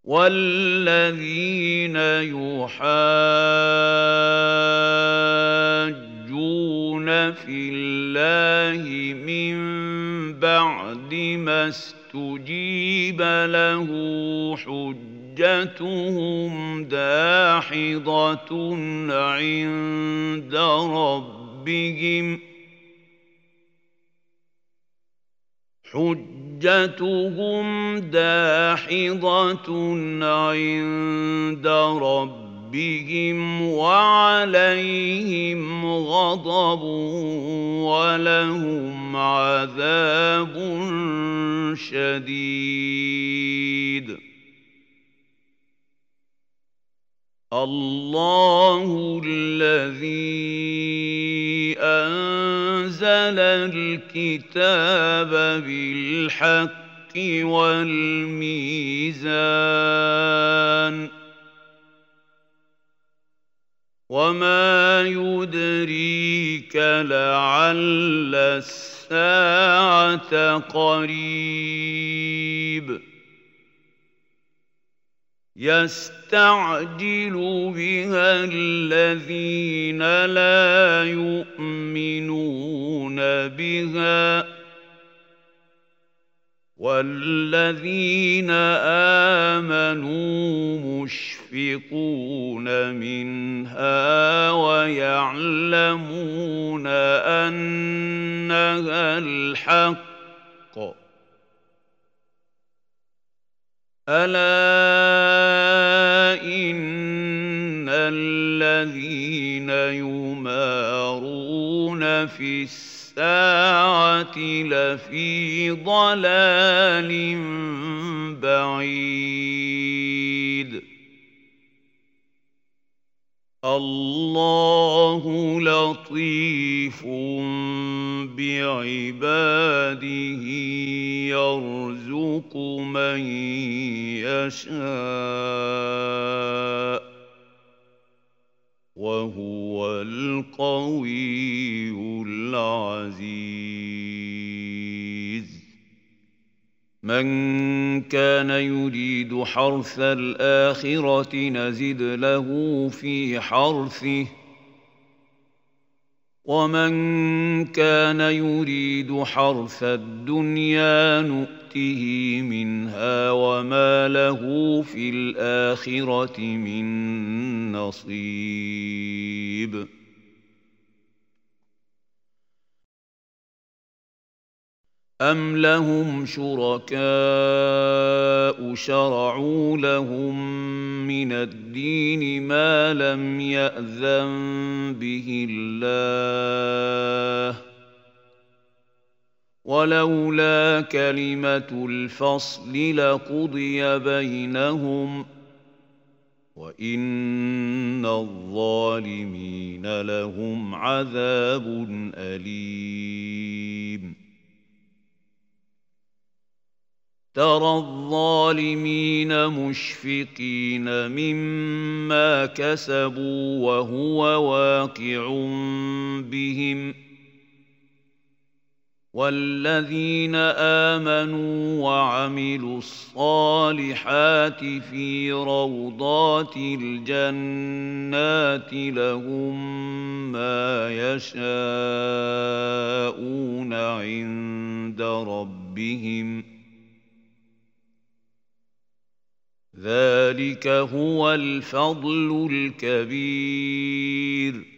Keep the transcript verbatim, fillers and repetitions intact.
والذين يحاجون في الله من بعد ما استجيب له حجتهم داحضة عند ربهم حجتهم داحضة عند ربهم وعليهم غضب ولهم عذاب شديد. الله الذي أنزل الكتاب بالحق والميزان وما يدريك لعل الساعة قريب يستعجل بها الذين لا يؤمنون بها والذين آمنوا مشفقون منها ويعلمون أنها الحق. ألا إن الذين يمارون في الساعة لفي ضلال بعيد. الله لطيف بعباده يرزق من يشاء وهو القوي العزيز. من كان يريد حرث الآخرة نزد له في حرثه ومن كان يريد حرث الدنيا نؤته منها وما له في الآخرة من نصيب. أم لهم شركاء شرعوا لهم من الدين ما لم يأذن به الله ولولا كلمة الفصل لقضي بينهم وإن الظالمين لهم عذاب أليم. ترى الظالمين مشفقين مما كسبوا وهو واقع بهم والذين آمنوا وعملوا الصالحات في روضات الجنات لهم ما يشاءون عند ربهم ذلك هو الفضل الكبير.